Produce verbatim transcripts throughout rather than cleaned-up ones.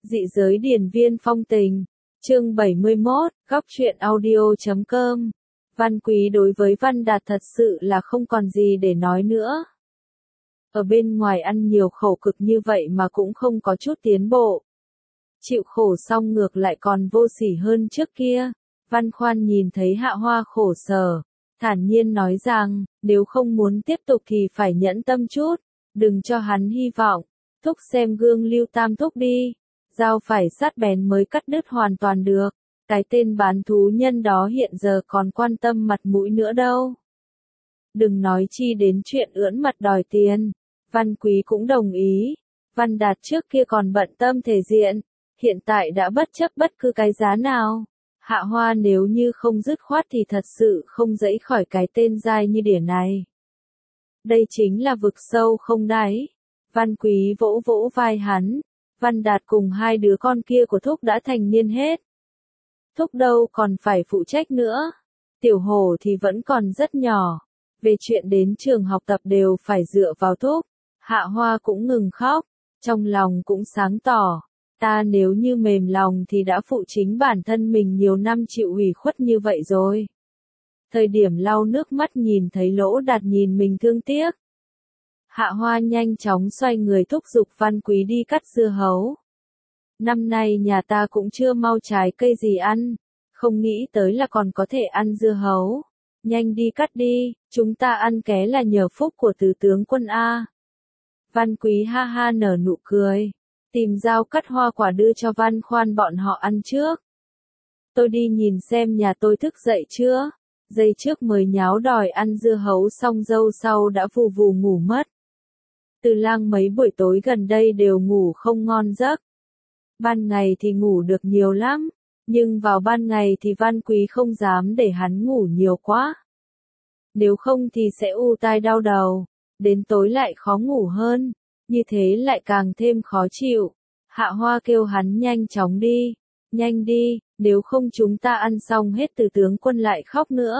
Dị giới điển viên phong tình. Chương bảy mươi mốt, góc truyện audio chấm com. Văn Quý đối với Văn Đạt thật sự là không còn gì để nói nữa. Ở bên ngoài ăn nhiều khổ cực như vậy mà cũng không có chút tiến bộ. Chịu khổ xong ngược lại còn vô sỉ hơn trước kia. Văn Khoan nhìn thấy Hạ Hoa khổ sở, thản nhiên nói rằng, nếu không muốn tiếp tục thì phải nhẫn tâm chút, đừng cho hắn hy vọng. Thúc xem gương Lưu Tam Thúc đi, dao phải sát bén mới cắt đứt hoàn toàn được. Cái tên bán thú nhân đó hiện giờ còn quan tâm mặt mũi nữa đâu. Đừng nói chi đến chuyện ưỡn mặt đòi tiền. Văn Quý cũng đồng ý. Văn Đạt trước kia còn bận tâm thể diện, hiện tại đã bất chấp bất cứ cái giá nào. Hạ Hoa nếu như không dứt khoát thì thật sự không dẫy khỏi cái tên dai như đỉa này. Đây chính là vực sâu không đáy. Văn Quý vỗ vỗ vai hắn. Văn Đạt cùng hai đứa con kia của Thúc đã thành niên hết. Thúc đâu còn phải phụ trách nữa. Tiểu Hổ thì vẫn còn rất nhỏ. Về chuyện đến trường học tập đều phải dựa vào Thúc. Hạ Hoa cũng ngừng khóc. Trong lòng cũng sáng tỏ. Ta nếu như mềm lòng thì đã phụ chính bản thân mình nhiều năm chịu ủy khuất như vậy rồi. Thời điểm lau nước mắt nhìn thấy Lỗ Đạt nhìn mình thương tiếc. Hạ Hoa nhanh chóng xoay người thúc giục Văn Quý đi cắt dưa hấu. Năm nay nhà ta cũng chưa mau trái cây gì ăn, không nghĩ tới là còn có thể ăn dưa hấu. Nhanh đi cắt đi, chúng ta ăn ké là nhờ phúc của tứ tướng quân A. Văn Quý ha ha nở nụ cười, tìm dao cắt hoa quả đưa cho Văn Khoan bọn họ ăn trước. Tôi đi nhìn xem nhà tôi thức dậy chưa, giây trước mới nháo đòi ăn dưa hấu xong dâu sau đã vù vù ngủ mất. Từ Lang mấy buổi tối gần đây đều ngủ không ngon giấc. Ban ngày thì ngủ được nhiều lắm, nhưng vào ban ngày thì Văn Quý không dám để hắn ngủ nhiều quá. Nếu không thì sẽ u tai đau đầu, đến tối lại khó ngủ hơn, như thế lại càng thêm khó chịu. Hạ Hoa kêu hắn nhanh chóng đi, nhanh đi, nếu không chúng ta ăn xong hết từ tướng quân lại khóc nữa.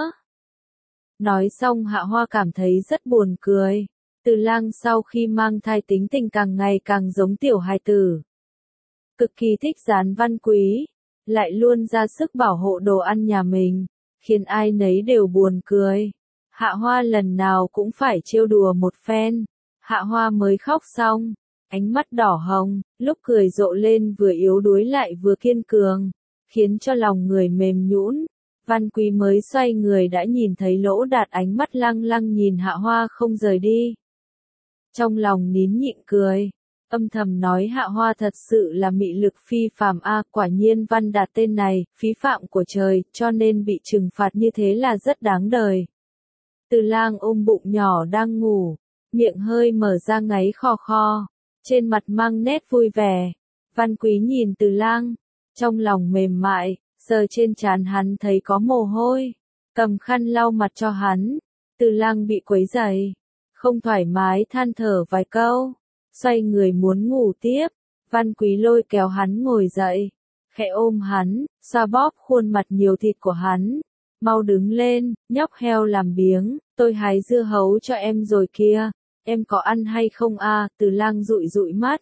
Nói xong Hạ Hoa cảm thấy rất buồn cười. Từ Lang sau khi mang thai tính tình càng ngày càng giống tiểu hài tử. Cực kỳ thích gián Văn Quý, lại luôn ra sức bảo hộ đồ ăn nhà mình, khiến ai nấy đều buồn cười. Hạ Hoa lần nào cũng phải trêu đùa một phen. Hạ Hoa mới khóc xong, ánh mắt đỏ hồng, lúc cười rộ lên vừa yếu đuối lại vừa kiên cường, khiến cho lòng người mềm nhũn. Văn Quý mới xoay người đã nhìn thấy Lỗ Đạt ánh mắt lăng lăng nhìn Hạ Hoa không rời đi. Trong lòng nín nhịn cười, âm thầm nói Hạ Hoa thật sự là mị lực phi phàm a, quả nhiên Văn Đạt tên này, phí phạm của trời, cho nên bị trừng phạt như thế là rất đáng đời. Từ Lang ôm bụng nhỏ đang ngủ, miệng hơi mở ra ngáy khò khò, trên mặt mang nét vui vẻ. Văn Quý nhìn Từ Lang, trong lòng mềm mại, sờ trên trán hắn thấy có mồ hôi, cầm khăn lau mặt cho hắn. Từ Lang bị quấy rầy, không thoải mái than thở vài câu, xoay người muốn ngủ tiếp. Văn Quý lôi kéo hắn ngồi dậy, khẽ ôm hắn, xoa bóp khuôn mặt nhiều thịt của hắn. Mau đứng lên, nhóc heo làm biếng, tôi hái dưa hấu cho em rồi kia, em có ăn hay không a? Từ Lang dụi dụi mắt,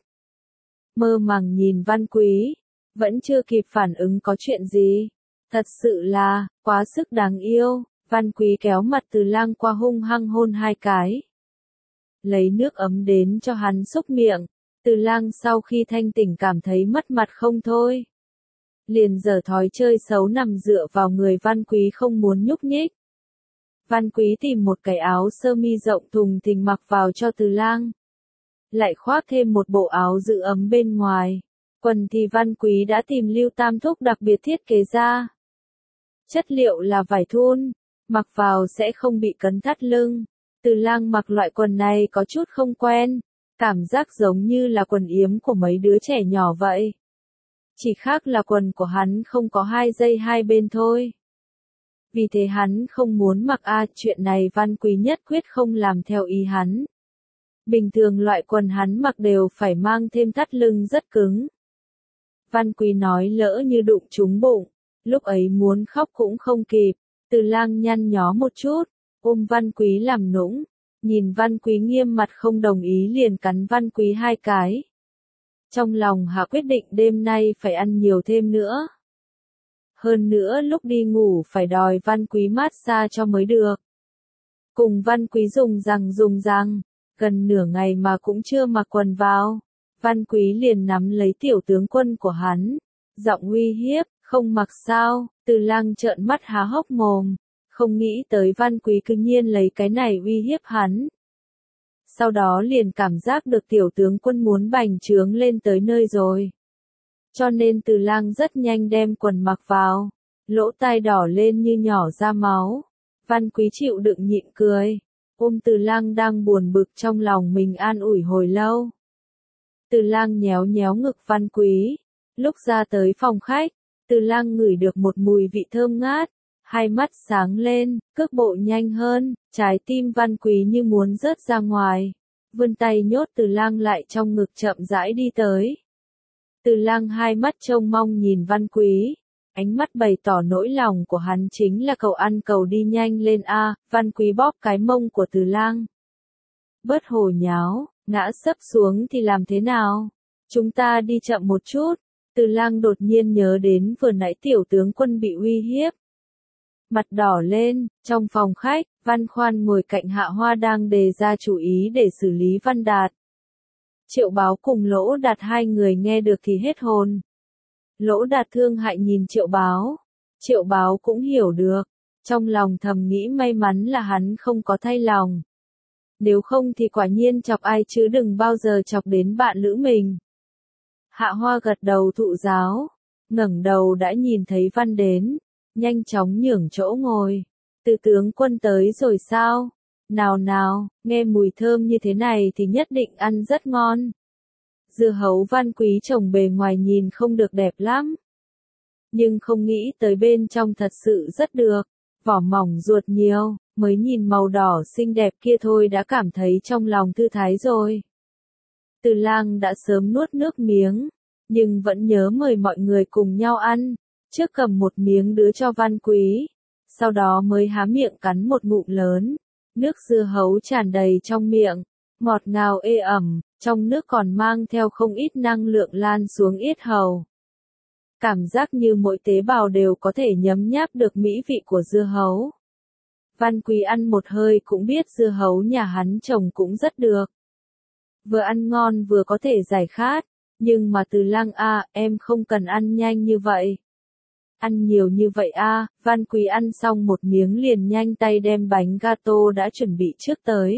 mơ màng nhìn Văn Quý, vẫn chưa kịp phản ứng có chuyện gì. Thật sự là, quá sức đáng yêu. Văn Quý kéo mặt Từ Lang qua hung hăng hôn hai cái. Lấy nước ấm đến cho hắn xúc miệng. Từ Lang sau khi thanh tỉnh cảm thấy mất mặt không thôi. Liền giở thói chơi xấu nằm dựa vào người Văn Quý không muốn nhúc nhích. Văn Quý tìm một cái áo sơ mi rộng thùng thình mặc vào cho Từ Lang. Lại khoác thêm một bộ áo giữ ấm bên ngoài. Quần thì Văn Quý đã tìm Lưu Tam Thúc đặc biệt thiết kế ra. Chất liệu là vải thun, mặc vào sẽ không bị cấn thắt lưng. Từ Lang mặc loại quần này có chút không quen, cảm giác giống như là quần yếm của mấy đứa trẻ nhỏ vậy. Chỉ khác là quần của hắn không có hai dây hai bên thôi. Vì thế hắn không muốn mặc a, chuyện này Văn Quý nhất quyết không làm theo ý hắn. Bình thường loại quần hắn mặc đều phải mang thêm thắt lưng rất cứng. Văn Quý nói lỡ như đụng trúng bụng, lúc ấy muốn khóc cũng không kịp. Từ Lang nhăn nhó một chút, ôm Văn Quý làm nũng, nhìn Văn Quý nghiêm mặt không đồng ý liền cắn Văn Quý hai cái. Trong lòng Hạ quyết định đêm nay phải ăn nhiều thêm nữa. Hơn nữa lúc đi ngủ phải đòi Văn Quý mát xa cho mới được. Cùng Văn Quý dùng rằng dùng rằng, gần nửa ngày mà cũng chưa mặc quần vào. Văn Quý liền nắm lấy tiểu tướng quân của hắn, giọng uy hiếp, không mặc sao. Từ Lang trợn mắt há hốc mồm, không nghĩ tới Văn Quý cư nhiên lấy cái này uy hiếp hắn. Sau đó liền cảm giác được tiểu tướng quân muốn bành trướng lên tới nơi rồi. Cho nên Từ Lang rất nhanh đem quần mặc vào, lỗ tai đỏ lên như nhỏ ra máu. Văn Quý chịu đựng nhịn cười, ôm Từ Lang đang buồn bực trong lòng mình an ủi hồi lâu. Từ Lang nhéo nhéo ngực Văn Quý, lúc ra tới phòng khách, Từ Lang ngửi được một mùi vị thơm ngát, hai mắt sáng lên, cước bộ nhanh hơn, trái tim Văn Quý như muốn rớt ra ngoài, vươn tay nhốt Từ Lang lại trong ngực chậm rãi đi tới. Từ Lang hai mắt trông mong nhìn Văn Quý, ánh mắt bày tỏ nỗi lòng của hắn chính là cầu ăn cầu đi nhanh lên a. Văn Quý bóp cái mông của Từ Lang. Bớt hồ nháo, ngã sấp xuống thì làm thế nào? Chúng ta đi chậm một chút. Từ Lang đột nhiên nhớ đến vừa nãy tiểu tướng quân bị uy hiếp. Mặt đỏ lên, trong phòng khách, Văn Khoan ngồi cạnh Hạ Hoa đang đề ra chủ ý để xử lý Văn Đạt. Triệu Báo cùng Lỗ Đạt hai người nghe được thì hết hồn. Lỗ Đạt thương hại nhìn Triệu Báo. Triệu Báo cũng hiểu được, trong lòng thầm nghĩ may mắn là hắn không có thay lòng. Nếu không thì quả nhiên chọc ai chứ đừng bao giờ chọc đến bạn lữ mình. Hạ Hoa gật đầu thụ giáo, ngẩng đầu đã nhìn thấy Văn đến, nhanh chóng nhường chỗ ngồi. Từ tướng quân tới rồi sao? Nào nào, nghe mùi thơm như thế này thì nhất định ăn rất ngon. Dưa hấu Văn Quý trồng bề ngoài nhìn không được đẹp lắm. Nhưng không nghĩ tới bên trong thật sự rất được, vỏ mỏng ruột nhiều, mới nhìn màu đỏ xinh đẹp kia thôi đã cảm thấy trong lòng thư thái rồi. Từ Lang đã sớm nuốt nước miếng, nhưng vẫn nhớ mời mọi người cùng nhau ăn, trước cầm một miếng đưa cho Văn Quý, sau đó mới há miệng cắn một ngụm lớn, nước dưa hấu tràn đầy trong miệng, ngọt ngào ê ẩm, trong nước còn mang theo không ít năng lượng lan xuống yết hầu. Cảm giác như mỗi tế bào đều có thể nhấm nháp được mỹ vị của dưa hấu. Văn Quý ăn một hơi cũng biết dưa hấu nhà hắn trồng cũng rất được. Vừa ăn ngon vừa có thể giải khát, nhưng mà Từ Lang a, em không cần ăn nhanh như vậy. Ăn nhiều như vậy a. Văn Quý ăn xong một miếng liền nhanh tay đem bánh gato đã chuẩn bị trước tới.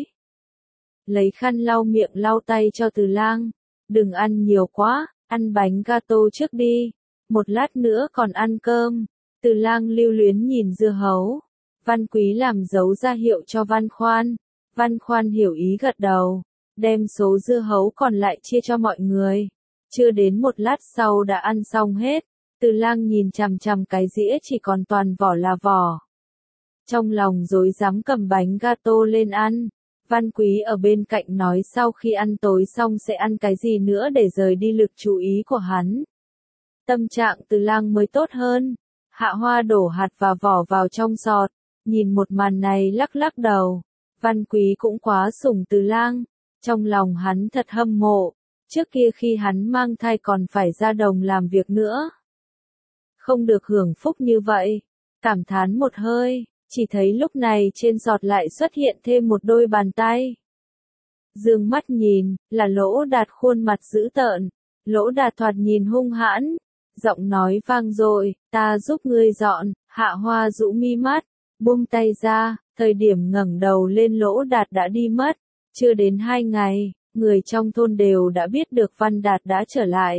Lấy khăn lau miệng lau tay cho Từ Lang, đừng ăn nhiều quá, ăn bánh gato trước đi, một lát nữa còn ăn cơm. Từ Lang lưu luyến nhìn dưa hấu, Văn Quý làm dấu ra hiệu cho Văn Khoan, Văn Khoan hiểu ý gật đầu, đem số dưa hấu còn lại chia cho mọi người. Chưa đến một lát sau đã ăn xong hết. Từ Lang nhìn chằm chằm cái dĩa chỉ còn toàn vỏ là vỏ. Trong lòng rối rắm cầm bánh gato lên ăn. Văn Quý ở bên cạnh nói sau khi ăn tối xong sẽ ăn cái gì nữa để rời đi lực chú ý của hắn. Tâm trạng Từ Lang mới tốt hơn. Hạ Hoa đổ hạt và vỏ vào trong sọt, nhìn một màn này lắc lắc đầu. Văn Quý cũng quá sủng Từ Lang, trong lòng hắn thật hâm mộ. Trước kia khi hắn mang thai còn phải ra đồng làm việc nữa. Không được hưởng phúc như vậy. Cảm thán một hơi, chỉ thấy lúc này trên sọt lại xuất hiện thêm một đôi bàn tay. Dương mắt nhìn, là Lỗ Đạt khuôn mặt dữ tợn. Lỗ Đạt thoạt nhìn hung hãn, giọng nói vang dội, ta giúp ngươi dọn. Hạ Hoa rũ mi mắt, buông tay ra, thời điểm ngẩng đầu lên Lỗ Đạt đã đi mất. Chưa đến hai ngày, người trong thôn đều đã biết được Văn Đạt đã trở lại.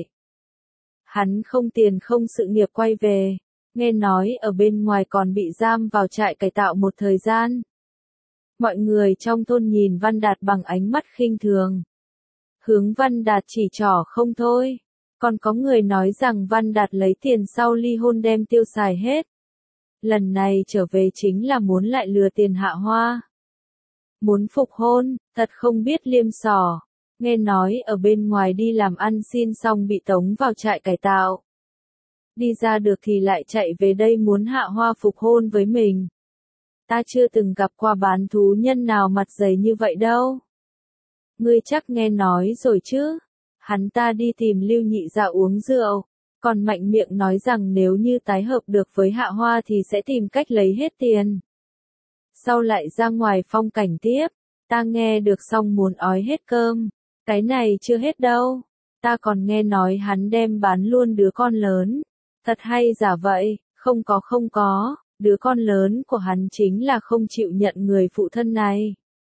Hắn không tiền không sự nghiệp quay về, nghe nói ở bên ngoài còn bị giam vào trại cải tạo một thời gian. Mọi người trong thôn nhìn Văn Đạt bằng ánh mắt khinh thường. Hướng Văn Đạt chỉ trỏ không thôi. Còn có người nói rằng Văn Đạt lấy tiền sau ly hôn đem tiêu xài hết. Lần này trở về chính là muốn lại lừa tiền Hạ Hoa. Muốn phục hôn, thật không biết liêm sỏ. Nghe nói ở bên ngoài đi làm ăn xin xong bị tống vào trại cải tạo. Đi ra được thì lại chạy về đây muốn Hạ Hoa phục hôn với mình. Ta chưa từng gặp qua bán thú nhân nào mặt dày như vậy đâu. Ngươi chắc nghe nói rồi chứ? Hắn ta đi tìm Lưu Nhị Dạ uống rượu, còn mạnh miệng nói rằng nếu như tái hợp được với Hạ Hoa thì sẽ tìm cách lấy hết tiền. Sau lại ra ngoài phong cảnh tiếp, ta nghe được xong muốn ói hết cơm, cái này chưa hết đâu, ta còn nghe nói hắn đem bán luôn đứa con lớn, thật hay giả vậy, không có không có, đứa con lớn của hắn chính là không chịu nhận người phụ thân này.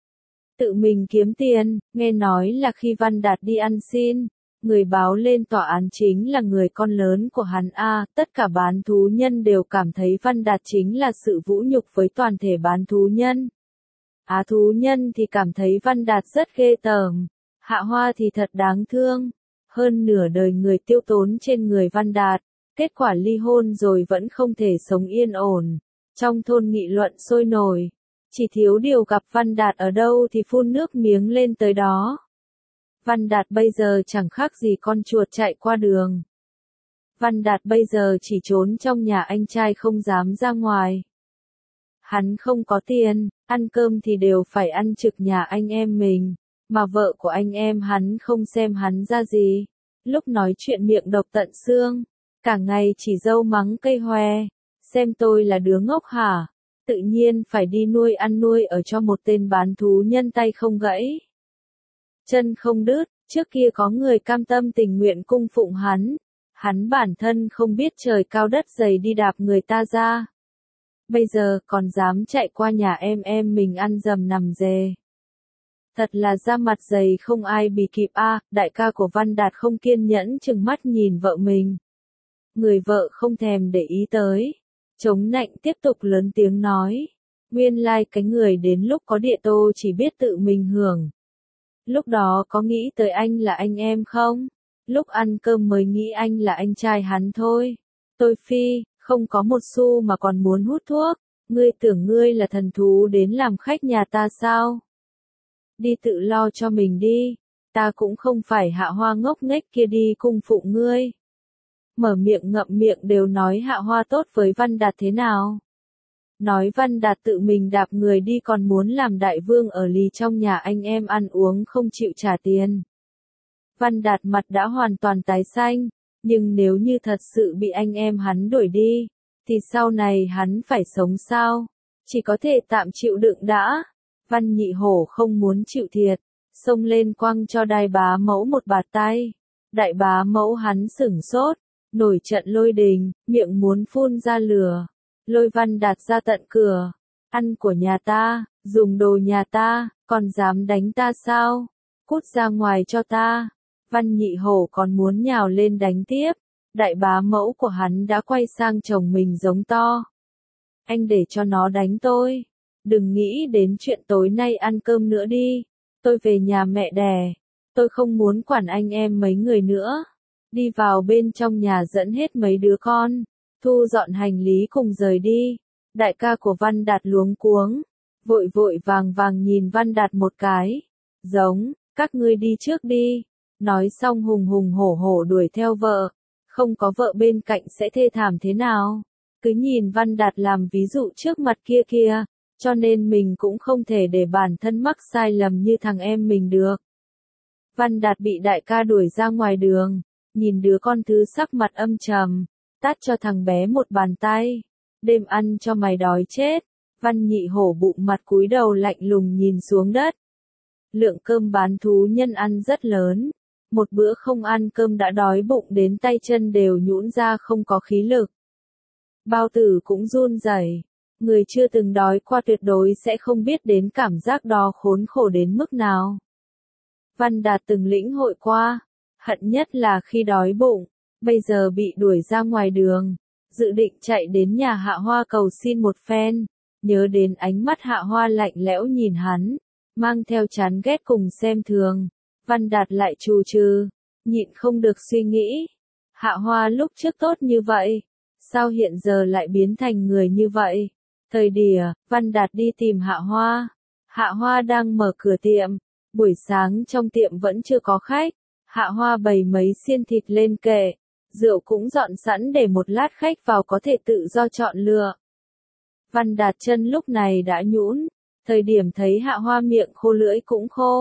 Tự mình kiếm tiền, nghe nói là khi Văn Đạt đi ăn xin, người báo lên tòa án chính là người con lớn của hắn a, tất cả bán thú nhân đều cảm thấy Văn Đạt chính là sự vũ nhục với toàn thể bán thú nhân. Á thú nhân thì cảm thấy Văn Đạt rất ghê tởm, Hạ Hoa thì thật đáng thương, hơn nửa đời người tiêu tốn trên người Văn Đạt, kết quả ly hôn rồi vẫn không thể sống yên ổn, trong thôn nghị luận sôi nổi. Chỉ thiếu điều gặp Văn Đạt ở đâu thì phun nước miếng lên tới đó. Văn Đạt bây giờ chẳng khác gì con chuột chạy qua đường. Văn Đạt bây giờ chỉ trốn trong nhà anh trai không dám ra ngoài. Hắn không có tiền, ăn cơm thì đều phải ăn trực nhà anh em mình, mà vợ của anh em hắn không xem hắn ra gì. Lúc nói chuyện miệng độc tận xương, cả ngày chỉ dâu mắng cây hoè, xem tôi là đứa ngốc hả? Tự nhiên phải đi nuôi ăn nuôi ở cho một tên bán thú nhân tay không gãy, chân không đứt, trước kia có người cam tâm tình nguyện cung phụng hắn, hắn bản thân không biết trời cao đất dày đi đạp người ta ra. Bây giờ còn dám chạy qua nhà em em mình ăn dầm nằm dề. Thật là da mặt dày không ai bì kịp a. À, đại ca của Văn Đạt không kiên nhẫn chừng mắt nhìn vợ mình. Người vợ không thèm để ý tới. Chống nạnh tiếp tục lớn tiếng nói. Nguyên lai like cái người đến lúc có địa tô chỉ biết tự mình hưởng. Lúc đó có nghĩ tới anh là anh em không? Lúc ăn cơm mới nghĩ anh là anh trai hắn thôi. Tôi phi, không có một xu mà còn muốn hút thuốc. Ngươi tưởng ngươi là thần thú đến làm khách nhà ta sao? Đi tự lo cho mình đi. Ta cũng không phải Hạ Hoa ngốc nghếch kia đi cung phụng ngươi. Mở miệng ngậm miệng đều nói Hạ Hoa tốt với Văn Đạt thế nào. Nói Văn Đạt tự mình đạp người đi còn muốn làm đại vương ở lì trong nhà anh em ăn uống không chịu trả tiền. Văn Đạt mặt đã hoàn toàn tái xanh, nhưng nếu như thật sự bị anh em hắn đuổi đi, thì sau này hắn phải sống sao? Chỉ có thể tạm chịu đựng đã. Văn Nhị Hổ không muốn chịu thiệt, xông lên quăng cho Đại Bá Mẫu một bạt tay. Đại Bá Mẫu hắn sửng sốt, nổi trận lôi đình, miệng muốn phun ra lửa. Lôi Văn Đạt ra tận cửa. Ăn của nhà ta, dùng đồ nhà ta, còn dám đánh ta sao? Cút ra ngoài cho ta. Văn Nhị Hổ còn muốn nhào lên đánh tiếp. Đại Bá Mẫu của hắn đã quay sang chồng mình giống to. Anh để cho nó đánh tôi. Đừng nghĩ đến chuyện tối nay ăn cơm nữa đi. Tôi về nhà mẹ đẻ. Tôi không muốn quản anh em mấy người nữa. Đi vào bên trong nhà dẫn hết mấy đứa con. Thu dọn hành lý cùng rời đi. Đại ca của Văn Đạt luống cuống. Vội vội vàng vàng nhìn Văn Đạt một cái. Giống, các ngươi đi trước đi. Nói xong hùng hùng hổ hổ đuổi theo vợ. Không có vợ bên cạnh sẽ thê thảm thế nào. Cứ nhìn Văn Đạt làm ví dụ trước mặt kia kia. Cho nên mình cũng không thể để bản thân mắc sai lầm như thằng em mình được. Văn Đạt bị đại ca đuổi ra ngoài đường. Nhìn đứa con thứ sắc mặt âm trầm. Tát cho thằng bé một bàn tay. Đêm ăn cho mày đói chết. Văn Nhị Hổ bụng mặt cúi đầu lạnh lùng nhìn xuống đất. Lượng cơm bán thú nhân ăn rất lớn. Một bữa không ăn cơm đã đói bụng đến tay chân đều nhũn ra không có khí lực. Bao tử cũng run rẩy. Người chưa từng đói qua tuyệt đối sẽ không biết đến cảm giác đó khốn khổ đến mức nào. Văn Đạt từng lĩnh hội qua. Hận nhất là khi đói bụng. Bây giờ bị đuổi ra ngoài đường. Dự định chạy đến nhà Hạ Hoa cầu xin một phen. Nhớ đến ánh mắt Hạ Hoa lạnh lẽo nhìn hắn. Mang theo chán ghét cùng xem thường. Văn Đạt lại trù trừ. Nhịn không được suy nghĩ. Hạ Hoa lúc trước tốt như vậy. Sao hiện giờ lại biến thành người như vậy? Thời điểm, Văn Đạt đi tìm Hạ Hoa. Hạ Hoa đang mở cửa tiệm. Buổi sáng trong tiệm vẫn chưa có khách. Hạ Hoa bày mấy xiên thịt lên kệ. Rượu cũng dọn sẵn để một lát khách vào có thể tự do chọn lựa. Văn Đạt chân lúc này đã nhũn. Thời điểm thấy Hạ Hoa miệng khô lưỡi cũng khô.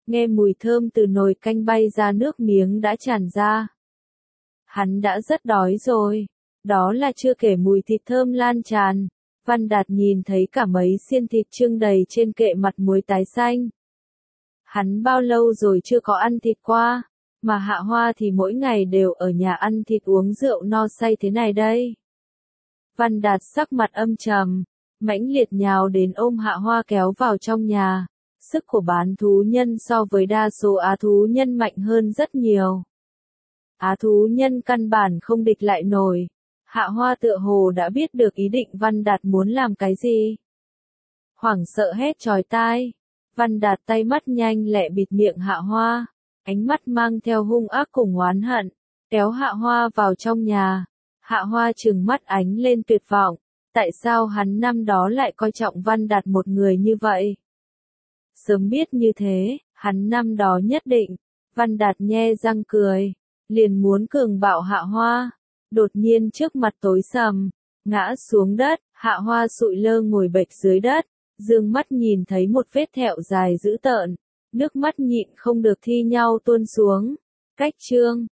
Nghe mùi thơm từ nồi canh bay ra nước miếng đã tràn ra. Hắn đã rất đói rồi. Đó là chưa kể mùi thịt thơm lan tràn. Văn Đạt nhìn thấy cả mấy xiên thịt trưng đầy trên kệ mặt muối tái xanh. Hắn bao lâu rồi chưa có ăn thịt qua, mà Hạ Hoa thì mỗi ngày đều ở nhà ăn thịt uống rượu no say thế này đây. Văn Đạt sắc mặt âm trầm, mãnh liệt nhào đến ôm Hạ Hoa kéo vào trong nhà. Sức của bán thú nhân so với đa số á thú nhân mạnh hơn rất nhiều. Á thú nhân căn bản không địch lại nổi. Hạ Hoa tựa hồ đã biết được ý định Văn Đạt muốn làm cái gì. Hoảng sợ hét chói tai. Văn Đạt tay mắt nhanh lẹ bịt miệng Hạ Hoa. Ánh mắt mang theo hung ác cùng oán hận. Kéo Hạ Hoa vào trong nhà. Hạ Hoa trừng mắt ánh lên tuyệt vọng. Tại sao hắn năm đó lại coi trọng Văn Đạt một người như vậy? Sớm biết như thế, hắn năm đó nhất định. Văn Đạt nhe răng cười. Liền muốn cường bạo Hạ Hoa. Đột nhiên trước mặt tối sầm, ngã xuống đất, Hạ Hoa sụi lơ ngồi bệt dưới đất, dương mắt nhìn thấy một vết thẹo dài dữ tợn, nước mắt nhịn không được thi nhau tuôn xuống. Cách chương